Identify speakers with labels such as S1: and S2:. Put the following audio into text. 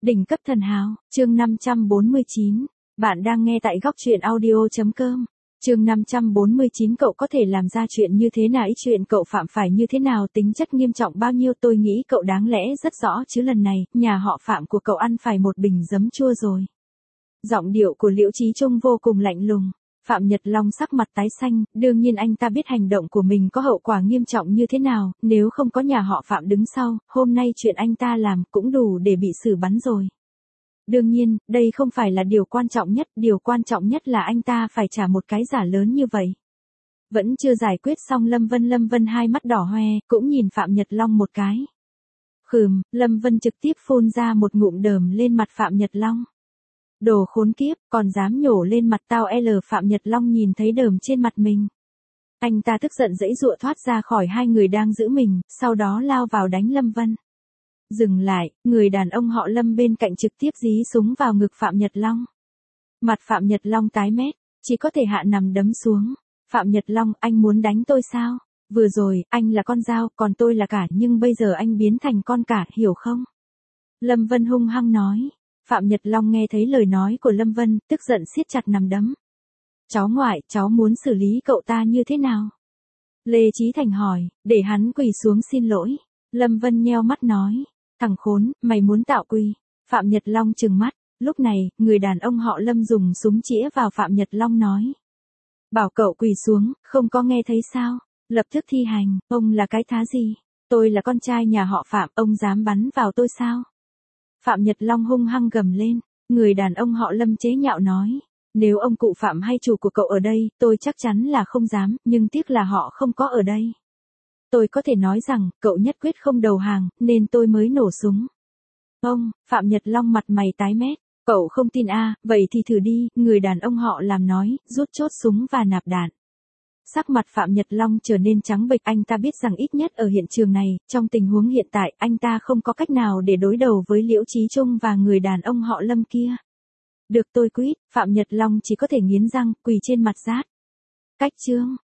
S1: Đỉnh cấp thần hào, chương 549. Bạn đang nghe tại góc truyện audio.com. Chương 549 cậu có thể làm ra chuyện như thế nào? Chuyện cậu phạm phải như thế nào, tính chất nghiêm trọng bao nhiêu? Tôi nghĩ cậu đáng lẽ rất rõ chứ, lần này, nhà họ Phạm của cậu ăn phải một bình giấm chua rồi. Giọng điệu của Liễu Chí Trung vô cùng lạnh lùng. Phạm Nhật Long sắc mặt tái xanh, đương nhiên anh ta biết hành động của mình có hậu quả nghiêm trọng như thế nào, nếu không có nhà họ Phạm đứng sau, hôm nay chuyện anh ta làm cũng đủ để bị xử bắn rồi. Đương nhiên, đây không phải là điều quan trọng nhất, điều quan trọng nhất là anh ta phải trả một cái giá lớn như vậy. Vẫn chưa giải quyết xong Lâm Vân hai mắt đỏ hoe, cũng nhìn Phạm Nhật Long một cái. Lâm Vân trực tiếp phun ra một ngụm đờm lên mặt Phạm Nhật Long. Đồ khốn kiếp, còn dám nhổ lên mặt tao. Phạm Nhật Long nhìn thấy đờm trên mặt mình. Anh ta tức giận giãy giụa thoát ra khỏi hai người đang giữ mình, sau đó lao vào đánh Lâm Vân. Dừng lại, người đàn ông họ Lâm bên cạnh trực tiếp dí súng vào ngực Phạm Nhật Long. Mặt Phạm Nhật Long tái mét, chỉ có thể hạ nằm đấm xuống. Phạm Nhật Long, anh muốn đánh tôi sao? Vừa rồi, anh là con dao, còn tôi là cả, nhưng bây giờ anh biến thành con cả, hiểu không? Lâm Vân hung hăng nói. Phạm Nhật Long nghe thấy lời nói của Lâm Vân, tức giận siết chặt nắm đấm. Cháu ngoại, cháu muốn xử lý cậu ta như thế nào? Lê Chí Thành hỏi, để hắn quỳ xuống xin lỗi. Lâm Vân nheo mắt nói, thằng khốn, mày muốn tạo quỳ. Phạm Nhật Long trừng mắt, lúc này, người đàn ông họ Lâm dùng súng chĩa vào Phạm Nhật Long nói. Bảo cậu quỳ xuống, không có nghe thấy sao? Lập tức thi hành, ông là cái thá gì? Tôi là con trai nhà họ Phạm, ông dám bắn vào tôi sao? Phạm Nhật Long hung hăng gầm lên, người đàn ông họ Lâm chế nhạo nói, nếu ông cụ Phạm hay chủ của cậu ở đây, tôi chắc chắn là không dám, nhưng tiếc là họ không có ở đây. Tôi có thể nói rằng, cậu nhất quyết không đầu hàng, nên tôi mới nổ súng. Ông, Phạm Nhật Long mặt mày tái mét, cậu không tin à, vậy thì thử đi, người đàn ông họ làm nói, rút chốt súng và nạp đạn. Sắc mặt Phạm Nhật Long trở nên trắng bệch, anh ta biết rằng ít nhất ở hiện trường này, trong tình huống hiện tại, anh ta không có cách nào để đối đầu với Liễu Chí Trung và người đàn ông họ Lâm kia. Được tôi quyết, Phạm Nhật Long chỉ có thể nghiến răng, quỳ trên mặt rát. Cách chương.